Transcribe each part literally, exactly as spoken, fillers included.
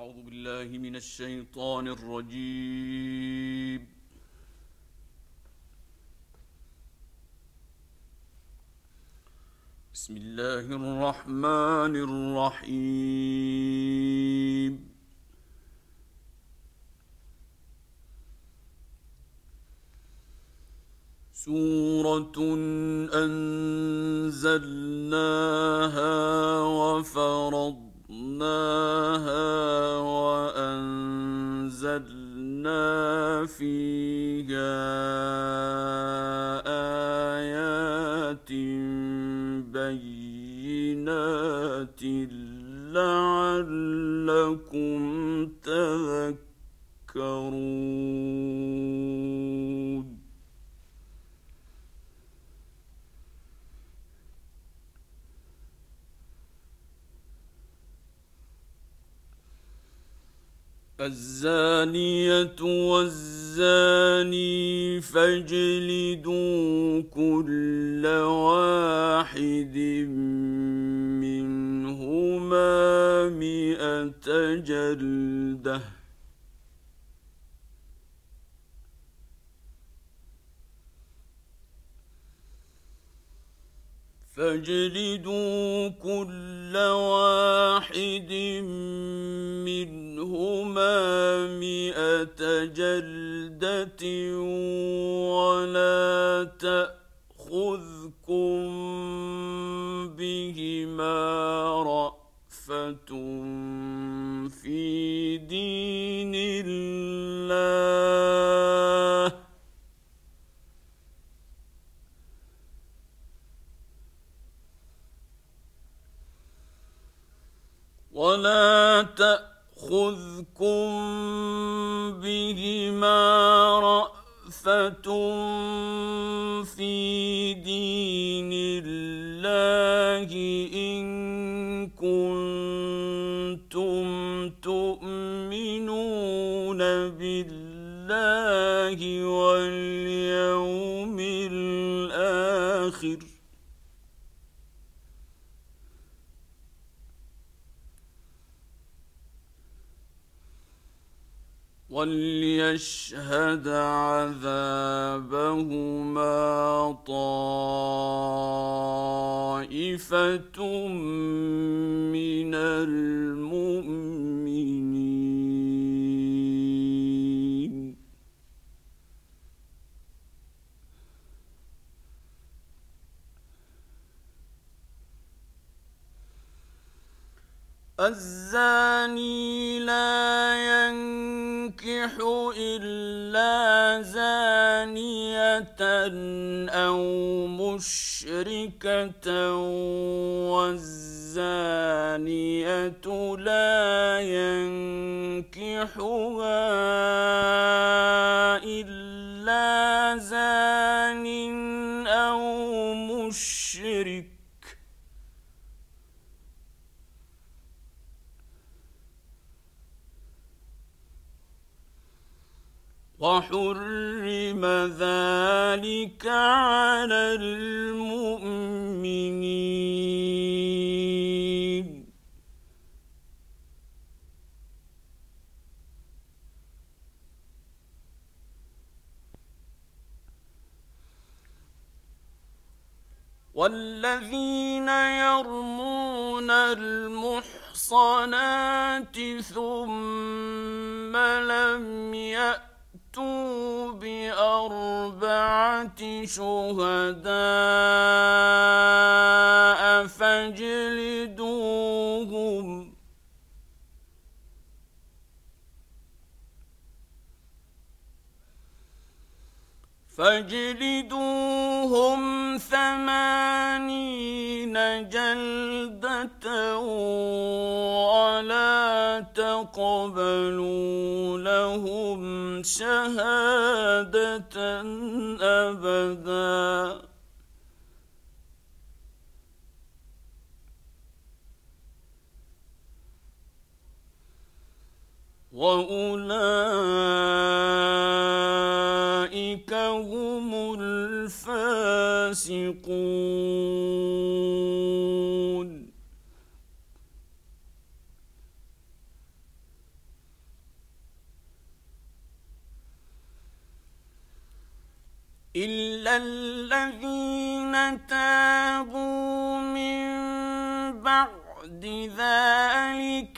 أعوذ بالله من الشيطان الرجيم. بسم الله الرحمن الرحيم. سورة أنزلناها وفرضناها وأنزلنا فيها آيات بينات لعلكم تذكرون. الزانية والزاني فاجلدوا كل واحد منهما مئة جلدة فاجلدوا كل واحد منهما مئة جلدة ولا تأخذكم بهما رأفة في دين الله ولا تأخذكم بهما رأفة في دين الله إن كنتم تؤمنون بالله واليوم الآخر وليشهد عذابهما طائفة من المؤمنين. الزاني لا ينكح إلا زانية أو مشركة والزانية لا ينكحها إلا زان أو مشرك وحرم ذلك على المؤمنين. والذين يرمون المحصنات ثم لم يأتوا بأربعة شهداء فاجلدوهم فاجلدوهم ثمانين جلدة ولا تقبلوا لهم شهادة أبدا وأولئك هم الفاسقون. إلا الذين تابوا من بعد ذلك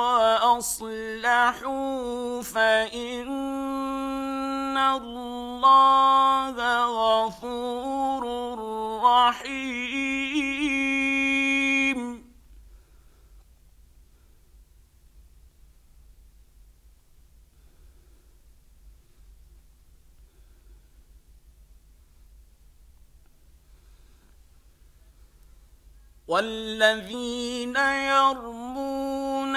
وأصلحوا فإن الله غفور رحيم. والذين يرمون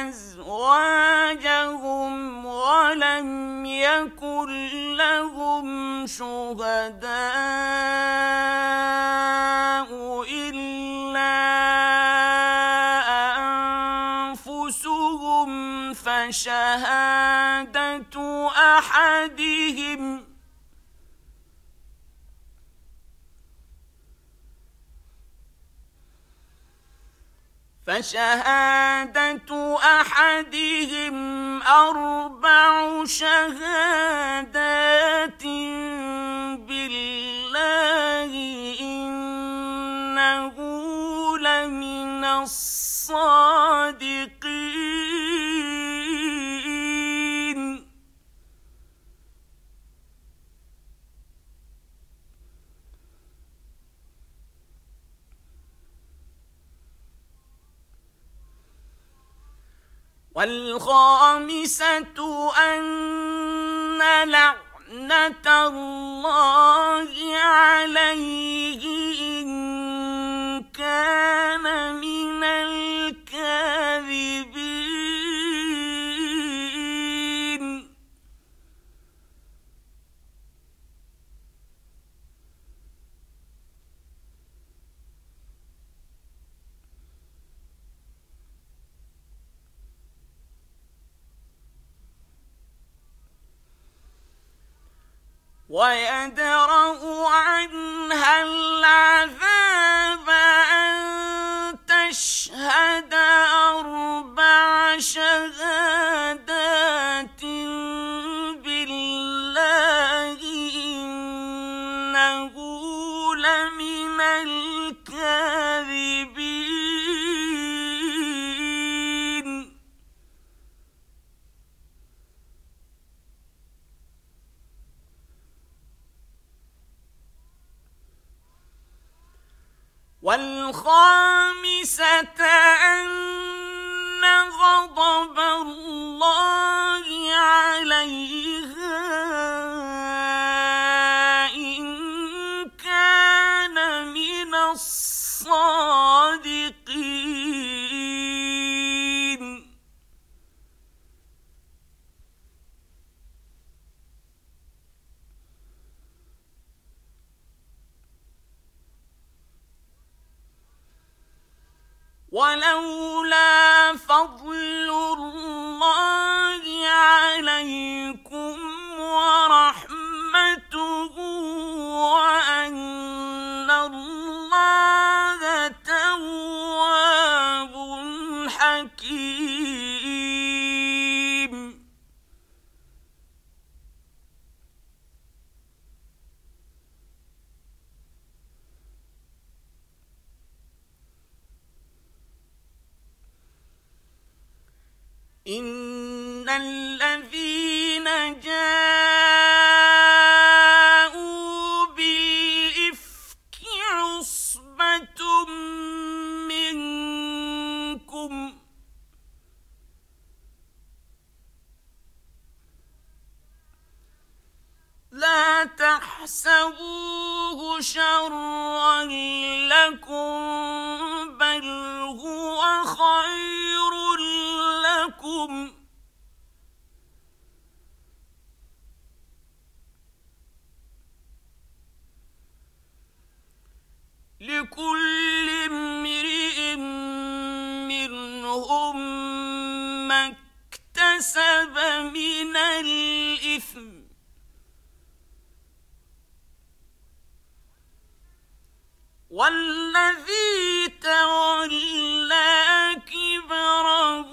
أزواجهم ولم يكن لهم شهداء إلا أنفسهم فشهادة أحدهم فشهادة أحدهم أربع شهادات بالله إنه لمن الصادقين. والخامسة أن لعنة الله عليه إن كان من الكاذبين. ويدرأ عنها العذاب أن تشهد أربع شهادات بالله إنه لمن الكاذبين. والخامسة أن غضب الله عليها إن كان من الصادقين. ولولا فضل الله عليكم ورحمته وأن الله تواب حكيم. إن الذين جاءوا بالإفك عصبة منكم لا تحسبوه شرا لكم بل هو خير لكم لكل امرئ منهم ما اكتسب من الإثم والذي تولى كبره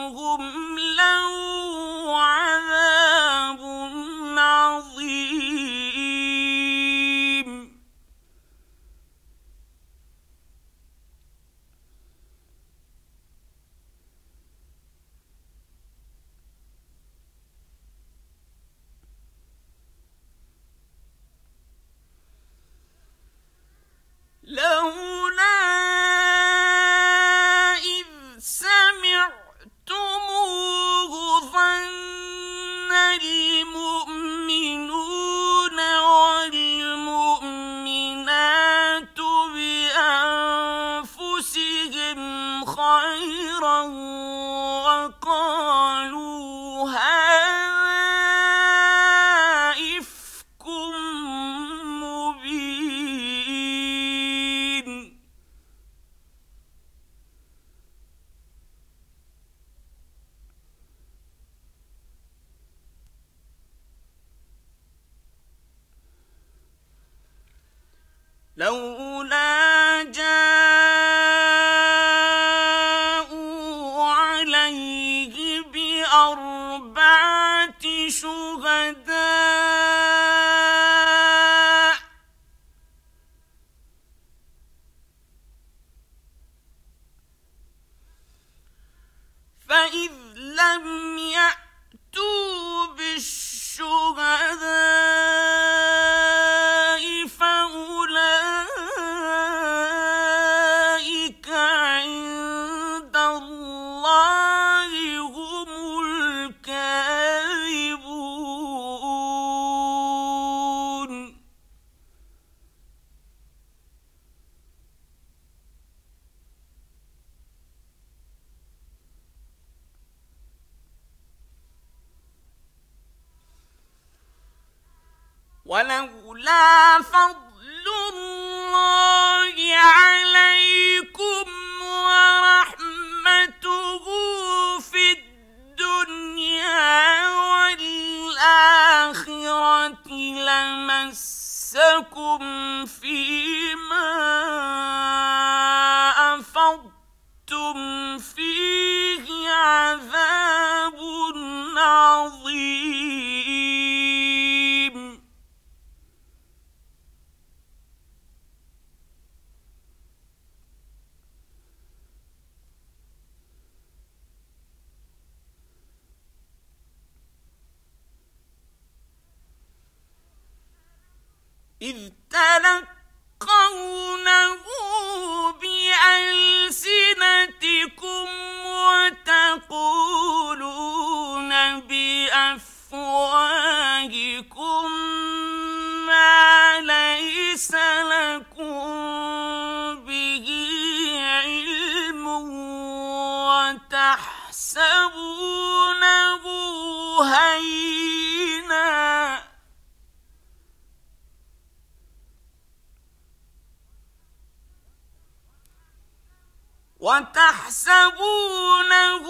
منهم له عذاب عظيم. خيرا وقالوا هذا إفك مبين. لولا جاءوا عليه بأربعة شهداء فإذ لم يأتوا بالشهداء فأولئك عند الله هم الكاذبون. ولولا فضل الله عليكم ورحمته في الدنيا والآخرة لمسكم فيما أفضتم فيه عذاب عظيم. إذ تلقونه بألسنتكم وتقولون بأفواهكم ما ليس لكم به علم وتحسبونه هينا وتحسبونه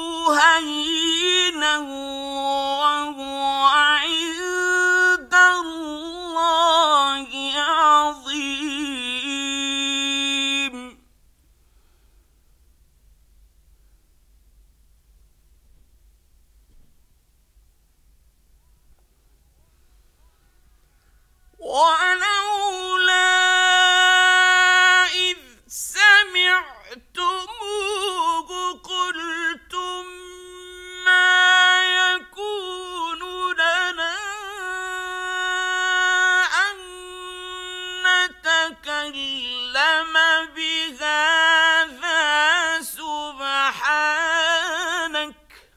هينا وهو عند الله عظيم. ولولا إذ سمعتموه قلتم ما يكون لنا أن نتكلم بهذا سبحانك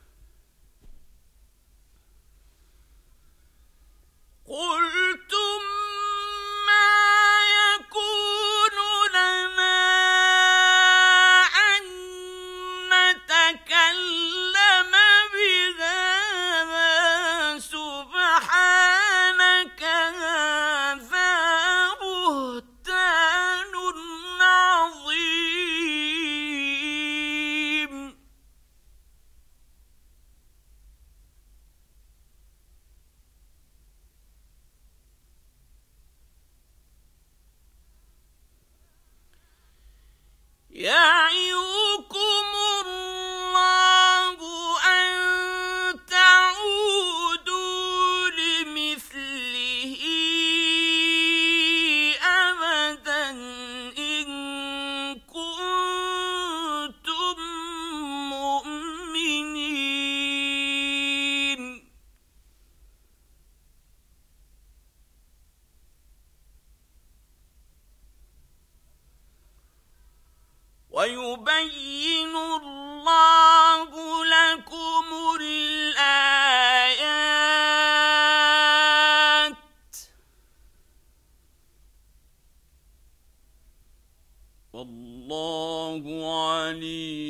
قلتم ما يكون لنا أن نتكلم بهذا سبحانك هذا بهتان عظيم. يعظكم الله أن تعودوا لمثله أبدا إن كنتم مؤمنين. ويبين الله لكم الآيات والله عليم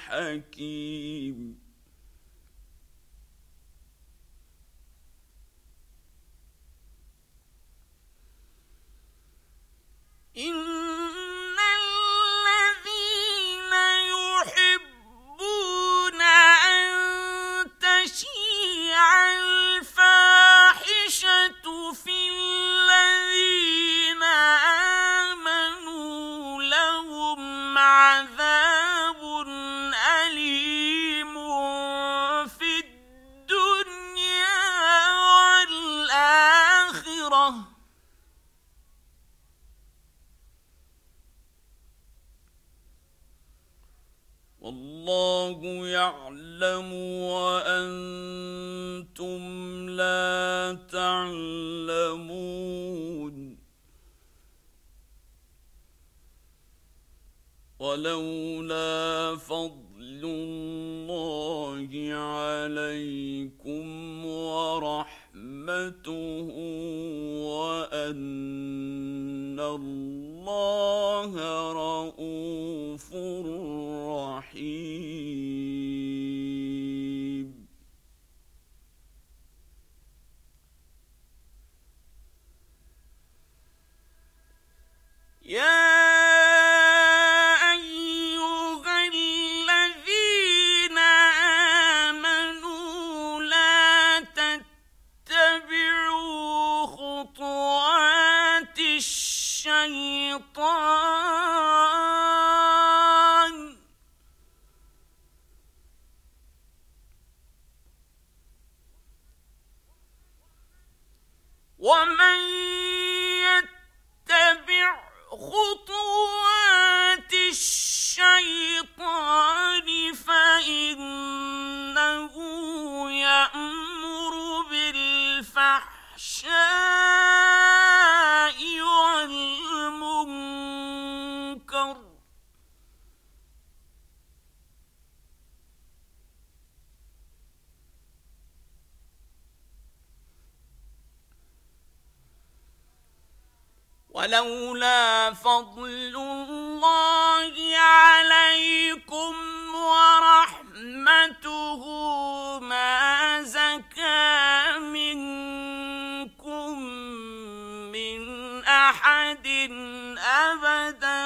حكيم. إن الذين يحبون أن تشيع الفاحشة في الذين آمنوا لهم عذاب أليم في الدنيا والآخرة. والله يعلم وأنتم لا تعلمون. ولولا فضل الله عليكم ورحمته وأن الله رؤوف رحيم. يا الشيطان ومن يتبع خطوات الشيطان فإنه يأمر بالفحشاء والمنكر ولولا فضل الله عليكم ورحمته ما زكى منكم من أحد أبدا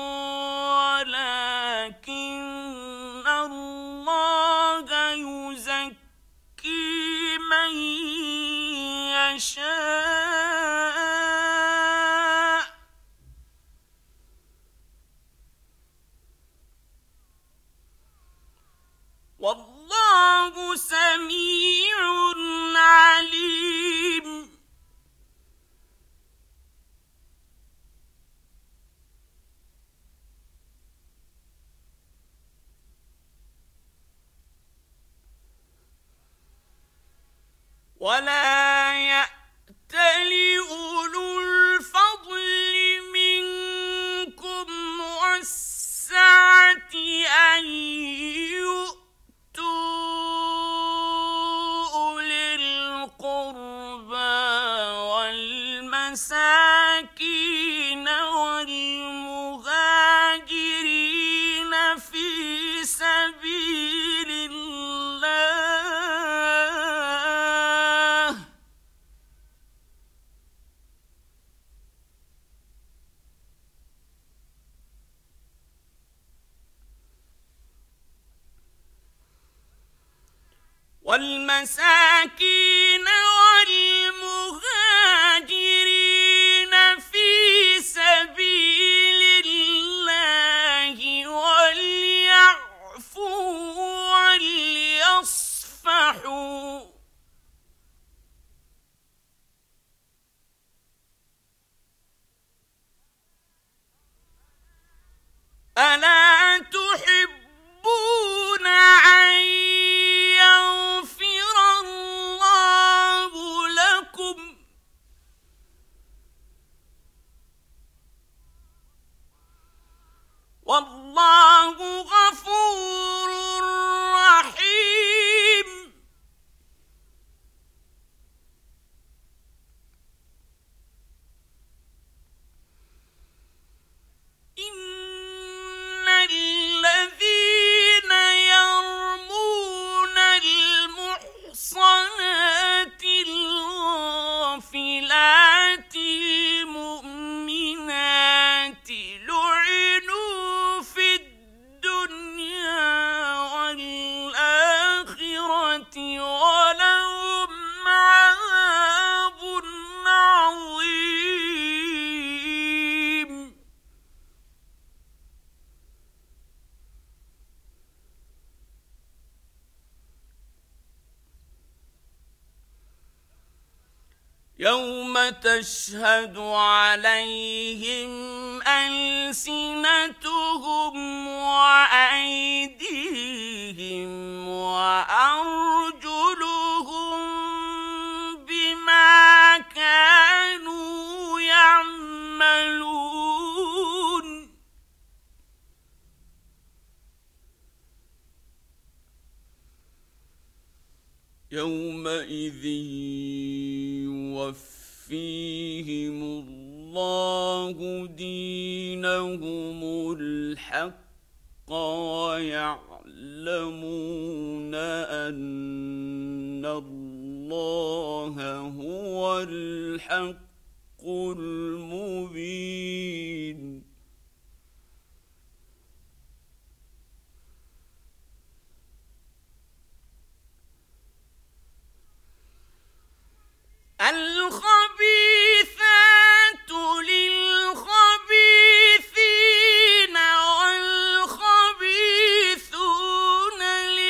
ولكن الله يزكي من يشاء والله سميع عليم. ولا يأتل أولو الفضل منكم والسعة أن والمساكين والمهاجرين في سبيل الله والمساكين والمهاجرين في سبيل الله وليعفوا وليصفحوا ألا تحبون أن يغفر الله يوم تشهد عليهم ألسنتهم وأيديهم وأرجلهم بما كانوا يعملون يومئذ يوفيهم الله دينهم الحق ويعلمون أن الله هو الحق المبين الخبيثات للخبيثين والخبيثون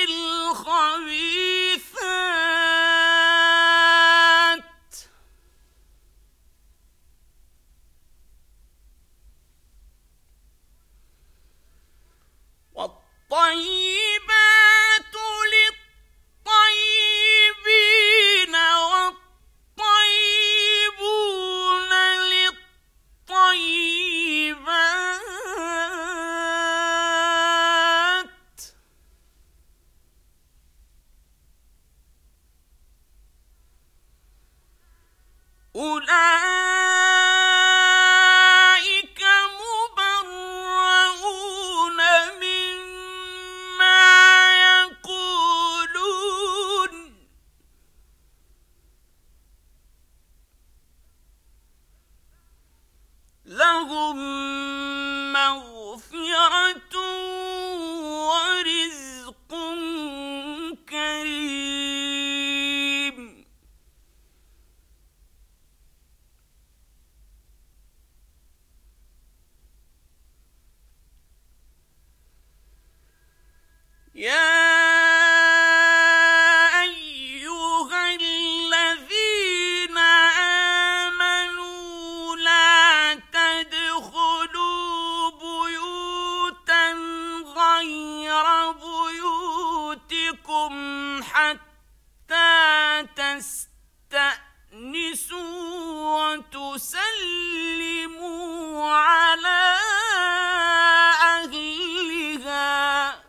للخبيثات والطيبات للطيبين والطيبون للطيبات أولئك مبرؤون مما يقولون لهم مغفرة ورزق كريم يا أيها الذين آمنوا لا تدخلوا بيوتا غير بيوتكم حتى تستأنسوا وتسلموا على أهلها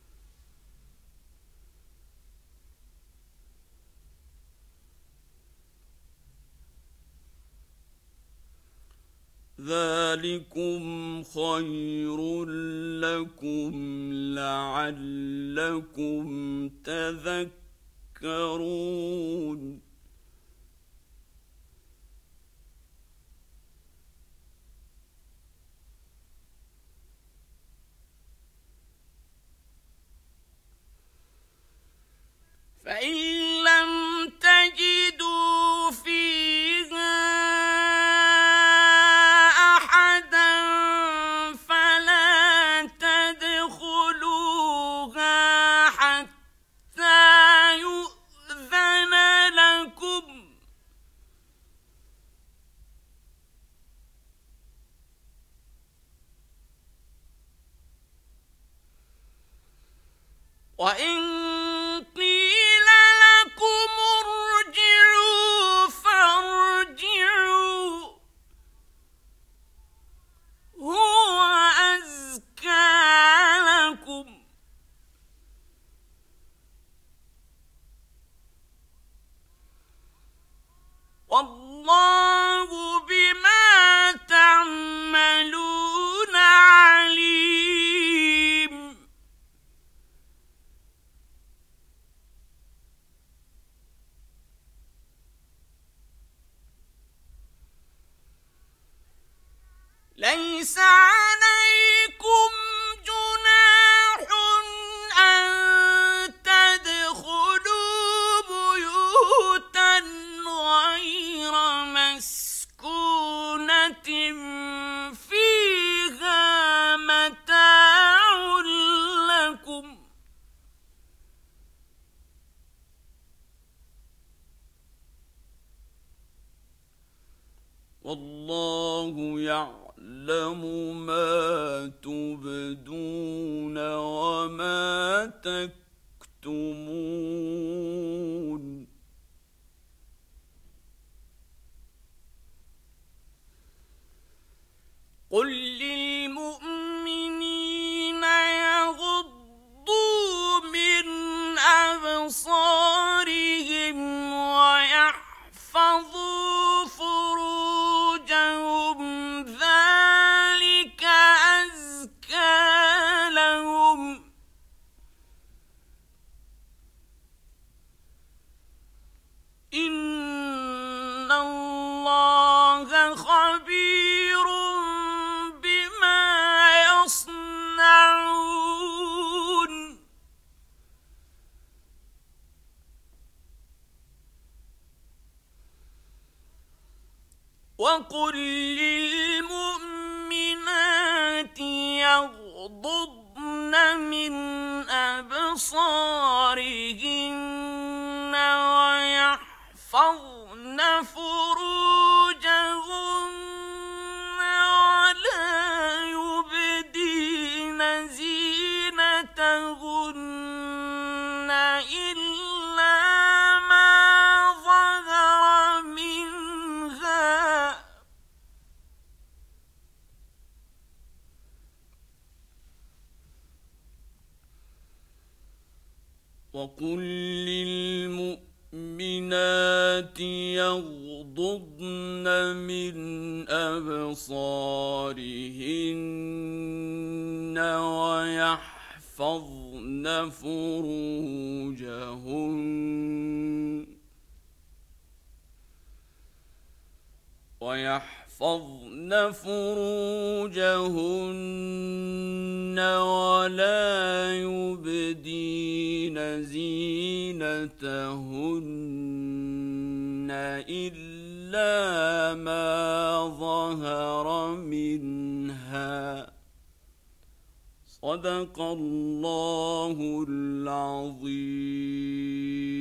ذلكم خير لكم لعلكم تذكرون فإن لم تجدوا فيها أحدا فلا تدخلوها حتى يؤذن لكم وإن قيل لكم ارجعوا فارجعوا هو أزكى لكم والله بما تعملون عليم ليس عليكم جناح أن تدخلوا بيوتا غير مسكونة فيها متاع لكم يعلم ما تبدون وما تكتمون قل للمؤمنين يغضوا من أبصارهم ويحفظوا فروجهم ذلك أزكى لهم إن الله خبير بما يصنعون وقل للمؤمنات يغضضن من أبصارهن ويحفظن فروجهن ولا يبدين زينتهن إلا ما ظهر منها وقل للمؤمنات يغضضن من أبصارهن ويحفظن فروجهن ويحفظن فروجهن ولا يبدين زينتهن إلا ما ظهر منها صدق الله العظيم.